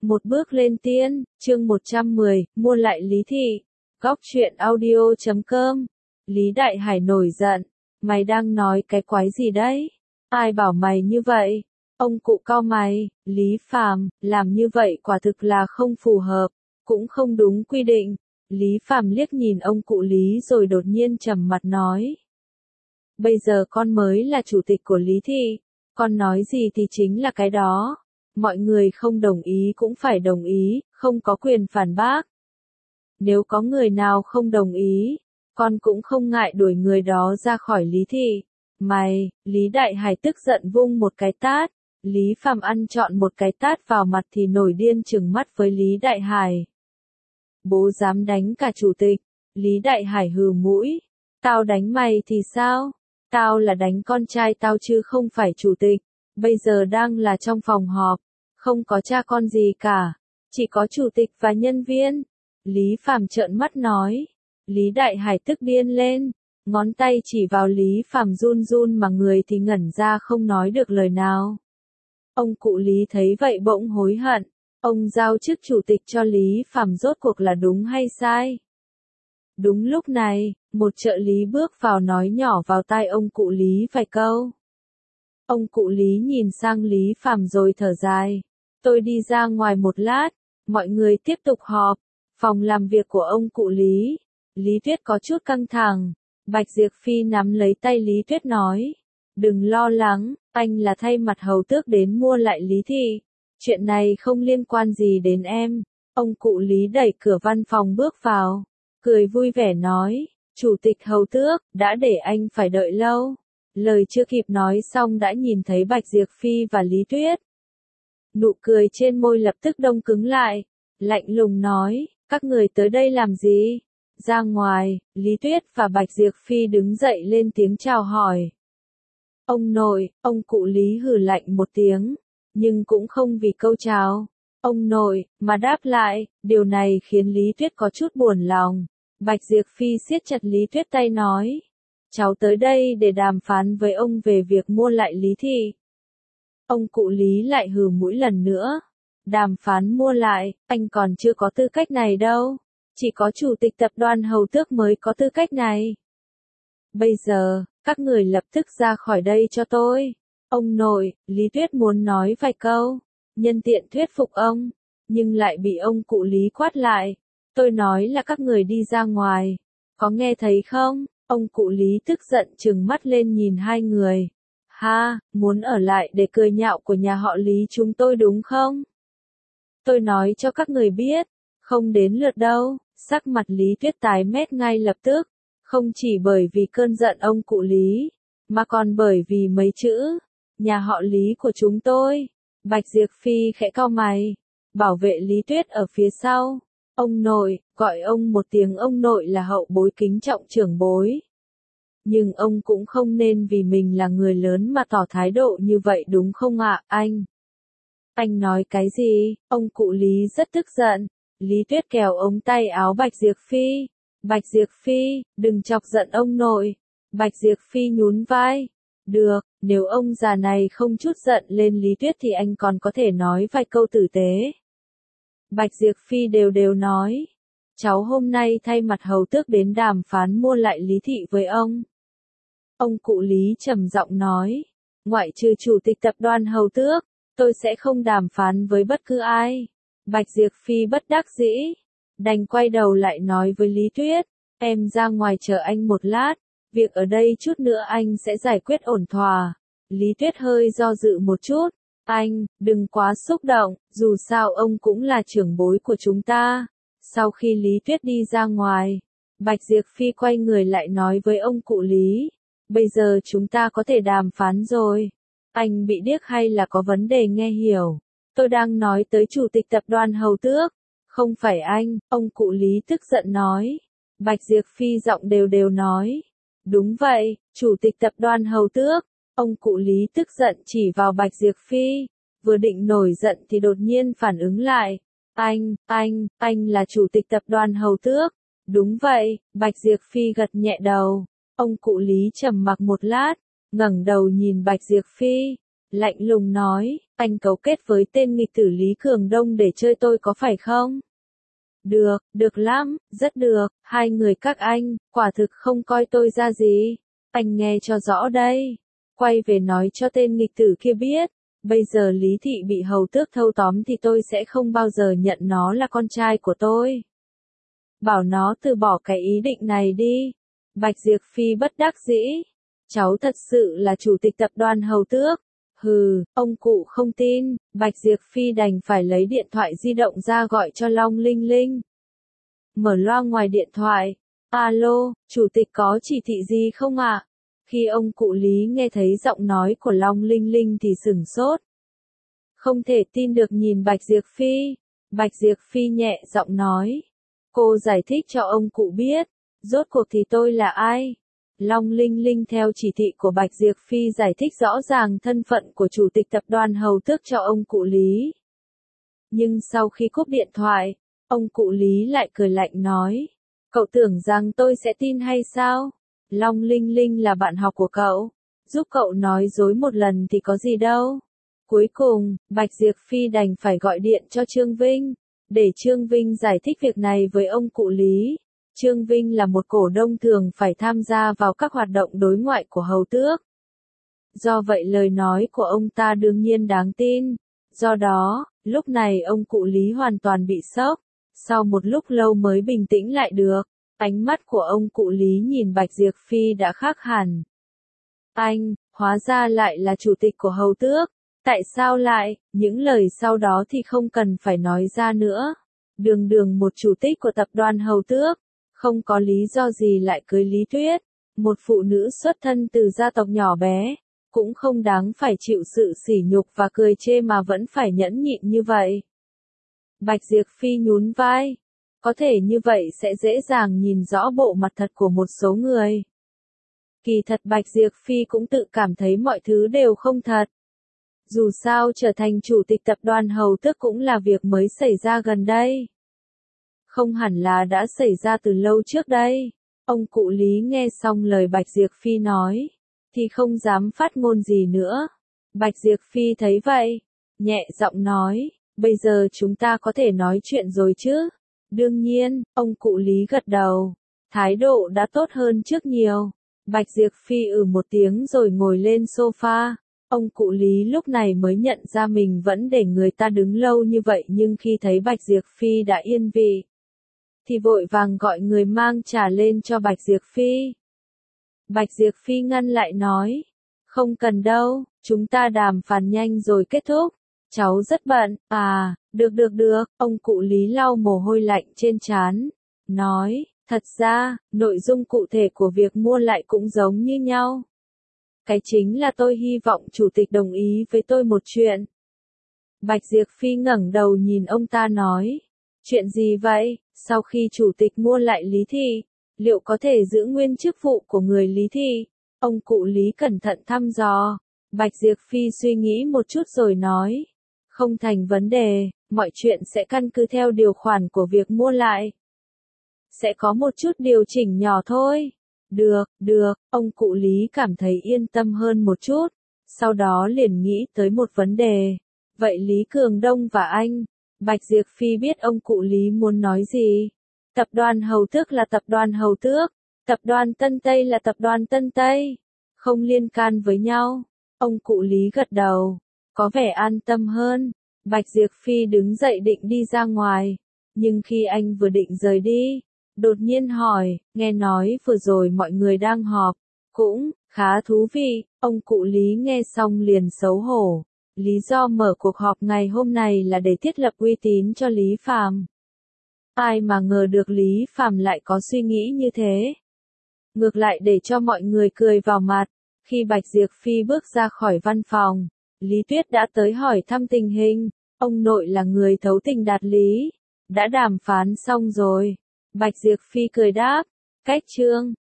Một bước lên tiên, chương 110, mua lại Lý Thị. Góc truyện audio.com. Lý Đại Hải nổi giận. Mày đang nói cái quái gì đấy? Ai bảo mày như vậy? Ông cụ cau mày, Lý Phàm, làm như vậy quả thực là không phù hợp, cũng không đúng quy định. Lý Phàm liếc nhìn ông cụ Lý rồi đột nhiên trầm mặt nói. Bây giờ con mới là chủ tịch của Lý Thị, con nói gì thì chính là cái đó. Mọi người không đồng ý cũng phải đồng ý, không có quyền phản bác. Nếu có người nào không đồng ý, con cũng không ngại đuổi người đó ra khỏi Lý Thị. Mày, Lý Đại Hải tức giận vung một cái tát. Lý Phàm ăn trọn một cái tát vào mặt thì nổi điên trừng mắt với Lý Đại Hải. Bố dám đánh cả chủ tịch. Lý Đại Hải hừ mũi. Tao đánh mày thì sao? Tao là đánh con trai tao chứ không phải chủ tịch. Bây giờ đang là trong phòng họp. Không có cha con gì cả. Chỉ có chủ tịch và nhân viên. Lý Phàm trợn mắt nói. Lý Đại Hải tức điên lên. Ngón tay chỉ vào Lý Phàm run run mà người thì ngẩn ra không nói được lời nào. Ông cụ Lý thấy vậy bỗng hối hận. Ông giao chức chủ tịch cho Lý Phàm rốt cuộc là đúng hay sai? Đúng lúc này, một trợ lý bước vào nói nhỏ vào tai ông cụ Lý vài câu. Ông cụ Lý nhìn sang Lý Phàm rồi thở dài. Tôi đi ra ngoài một lát, mọi người tiếp tục họp. Phòng làm việc của ông cụ Lý. Lý Tuyết có chút căng thẳng. Bạch Diệp Phi nắm lấy tay Lý Tuyết nói. Đừng lo lắng, anh là thay mặt hầu tước đến mua lại Lý Thị. Chuyện này không liên quan gì đến em. Ông cụ Lý đẩy cửa văn phòng bước vào. Cười vui vẻ nói. Chủ tịch hầu tước, đã để anh phải đợi lâu. Lời chưa kịp nói xong đã nhìn thấy Bạch Diệp Phi và Lý Tuyết. Nụ cười trên môi lập tức đông cứng lại. Lạnh lùng nói, các người tới đây làm gì? Ra ngoài, Lý Tuyết và Bạch Diệp Phi đứng dậy lên tiếng chào hỏi. Ông nội, ông cụ Lý hừ lạnh một tiếng, nhưng cũng không vì câu chào. Ông nội, mà đáp lại, điều này khiến Lý Tuyết có chút buồn lòng. Bạch Diệp Phi siết chặt Lý Tuyết tay nói. Cháu tới đây để đàm phán với ông về việc mua lại Lý Thị. Ông cụ Lý lại hừ mũi lần nữa. Đàm phán mua lại, anh còn chưa có tư cách này đâu. Chỉ có chủ tịch tập đoàn hầu tước mới có tư cách này. Bây giờ, các người lập tức ra khỏi đây cho tôi. Ông nội, Lý Tuyết muốn nói vài câu, nhân tiện thuyết phục ông, nhưng lại bị ông cụ Lý quát lại. Tôi nói là các người đi ra ngoài. Có nghe thấy không? Ông cụ Lý tức giận trừng mắt lên nhìn hai người. Ha, muốn ở lại để cười nhạo của nhà họ Lý chúng tôi đúng không? Tôi nói cho các người biết, không đến lượt đâu. Sắc mặt Lý Tuyết tái mét ngay lập tức, không chỉ bởi vì cơn giận ông cụ Lý, mà còn bởi vì mấy chữ, nhà họ Lý của chúng tôi. Bạch Diệp Phi khẽ cau mày, bảo vệ Lý Tuyết ở phía sau. Ông nội, gọi ông một tiếng ông nội là hậu bối kính trọng trưởng bối. Nhưng ông cũng không nên vì mình là người lớn mà tỏ thái độ như vậy đúng không ạ, anh? Anh nói cái gì? Ông cụ Lý rất tức giận. Lý Tuyết kéo ống tay áo Bạch Diệp Phi. Bạch Diệp Phi, đừng chọc giận ông nội. Bạch Diệp Phi nhún vai. Được, nếu ông già này không chút giận lên Lý Tuyết thì anh còn có thể nói vài câu tử tế. Bạch Diệp Phi đều nói. Cháu hôm nay thay mặt hầu tước đến đàm phán mua lại Lý Thị với ông. Ông cụ Lý trầm giọng nói. Ngoại trừ chủ tịch tập đoàn hầu tước, tôi sẽ không đàm phán với bất cứ ai. Bạch Diệp Phi bất đắc dĩ, đành quay đầu lại nói với Lý Tuyết, em ra ngoài chờ anh một lát, việc ở đây chút nữa anh sẽ giải quyết ổn thỏa. Lý Tuyết hơi do dự một chút, anh, đừng quá xúc động, dù sao ông cũng là trưởng bối của chúng ta. Sau khi Lý Tuyết đi ra ngoài, Bạch Diệp Phi quay người lại nói với ông cụ Lý, bây giờ chúng ta có thể đàm phán rồi. Anh bị điếc hay là có vấn đề nghe hiểu? Tôi đang nói tới chủ tịch tập đoàn hầu tước, không phải anh, ông cụ Lý tức giận nói. Bạch Diệp Phi giọng đều nói. Đúng vậy, chủ tịch tập đoàn hầu tước, ông cụ Lý tức giận chỉ vào Bạch Diệp Phi, vừa định nổi giận thì đột nhiên phản ứng lại. Anh là chủ tịch tập đoàn hầu tước. Đúng vậy, Bạch Diệp Phi gật nhẹ đầu. Ông cụ Lý trầm mặc một lát, ngẩng đầu nhìn Bạch Diệp Phi. lạnh lùng nói, anh cấu kết với tên nghịch tử Lý Cường Đông để chơi tôi có phải không? Được, được lắm, rất được, hai người các anh, quả thực không coi tôi ra gì. Anh nghe cho rõ đây. Quay về nói cho tên nghịch tử kia biết, bây giờ Lý Thị bị hầu tước thâu tóm thì tôi sẽ không bao giờ nhận nó là con trai của tôi. Bảo nó từ bỏ cái ý định này đi. Bạch Diệp Phi bất đắc dĩ. Cháu thật sự là chủ tịch tập đoàn hầu tước. Hừ, ông cụ không tin, Bạch Diệp Phi đành phải lấy điện thoại di động ra gọi cho Long Linh Linh. Mở loa ngoài điện thoại. Alo, chủ tịch có chỉ thị gì không ạ? Khi ông cụ Lý nghe thấy giọng nói của Long Linh Linh thì sửng sốt. Không thể tin được nhìn Bạch Diệp Phi. Bạch Diệp Phi nhẹ giọng nói. Cô giải thích cho ông cụ biết, rốt cuộc thì tôi là ai? Long Linh Linh theo chỉ thị của Bạch Diệp Phi giải thích rõ ràng thân phận của chủ tịch tập đoàn hầu tước cho ông cụ Lý. Nhưng sau khi cúp điện thoại, ông cụ Lý lại cười lạnh nói. Cậu tưởng rằng tôi sẽ tin hay sao? Long Linh Linh là bạn học của cậu, giúp cậu nói dối một lần thì có gì đâu. Cuối cùng, Bạch Diệp Phi đành phải gọi điện cho Trương Vinh, để Trương Vinh giải thích việc này với ông cụ Lý. Trương Vinh là một cổ đông thường phải tham gia vào các hoạt động đối ngoại của hầu tước. Do vậy lời nói của ông ta đương nhiên đáng tin. Do đó, lúc này ông cụ Lý hoàn toàn bị sốc. Sau một lúc lâu mới bình tĩnh lại được, ánh mắt của ông cụ Lý nhìn Bạch Diệp Phi đã khác hẳn. Anh, hóa ra lại là chủ tịch của hầu tước. Tại sao lại, những lời sau đó thì không cần phải nói ra nữa. Đường đường một chủ tịch của tập đoàn hầu tước, không có lý do gì lại cưới Lý Tuyết, một phụ nữ xuất thân từ gia tộc nhỏ bé, cũng không đáng phải chịu sự sỉ nhục và cười chê mà vẫn phải nhẫn nhịn như vậy. Bạch Diệp Phi nhún vai, có thể như vậy sẽ dễ dàng nhìn rõ bộ mặt thật của một số người. Kỳ thật Bạch Diệp Phi cũng tự cảm thấy mọi thứ đều không thật. Dù sao trở thành chủ tịch tập đoàn hầu tước cũng là việc mới xảy ra gần đây. Không hẳn là đã xảy ra từ lâu trước đây. Ông cụ Lý nghe xong lời Bạch Diệp Phi nói, thì không dám phát ngôn gì nữa. Bạch Diệp Phi thấy vậy, nhẹ giọng nói, bây giờ chúng ta có thể nói chuyện rồi chứ? Đương nhiên, ông cụ Lý gật đầu, thái độ đã tốt hơn trước nhiều. Bạch Diệp Phi một tiếng rồi ngồi lên sofa. Ông cụ Lý lúc này mới nhận ra mình vẫn để người ta đứng lâu như vậy, nhưng khi thấy Bạch Diệp Phi đã yên vị, thì vội vàng gọi người mang trà lên cho Bạch Diệp Phi. Bạch Diệp Phi ngăn lại nói, không cần đâu, chúng ta đàm phán nhanh rồi kết thúc. Cháu rất bận. À, được, ông cụ Lý lau mồ hôi lạnh trên trán, nói, thật ra, nội dung cụ thể của việc mua lại cũng giống như nhau. Cái chính là tôi hy vọng chủ tịch đồng ý với tôi một chuyện. Bạch Diệp Phi ngẩng đầu nhìn ông ta nói, chuyện gì vậy? Sau khi chủ tịch mua lại Lý Thị, liệu có thể giữ nguyên chức vụ của người Lý Thị? Ông cụ Lý cẩn thận thăm dò. Bạch Diệp Phi suy nghĩ một chút rồi nói, không thành vấn đề, mọi chuyện sẽ căn cứ theo điều khoản của việc mua lại. Sẽ có một chút điều chỉnh nhỏ thôi. Được, ông cụ Lý cảm thấy yên tâm hơn một chút. Sau đó liền nghĩ tới một vấn đề. Vậy Lý Cường Đông và anh? Bạch Diệp Phi biết ông cụ Lý muốn nói gì. Tập đoàn hầu tước là tập đoàn hầu tước. Tập đoàn Tân Tây là tập đoàn Tân Tây. Không liên can với nhau. Ông cụ Lý gật đầu. Có vẻ an tâm hơn. Bạch Diệp Phi đứng dậy định đi ra ngoài. Nhưng khi anh vừa định rời đi, đột nhiên hỏi, nghe nói vừa rồi mọi người đang họp. Cũng, khá thú vị. Ông cụ Lý nghe xong liền xấu hổ. Lý do mở cuộc họp ngày hôm này là để thiết lập uy tín cho Lý Phàm. Ai mà ngờ được Lý Phàm lại có suy nghĩ như thế. Ngược lại để cho mọi người cười vào mặt. Khi Bạch Diệp Phi bước ra khỏi văn phòng, Lý Tuyết đã tới hỏi thăm tình hình. Ông nội là người thấu tình đạt lý. Đã đàm phán xong rồi. Bạch Diệp Phi cười đáp. Cách chương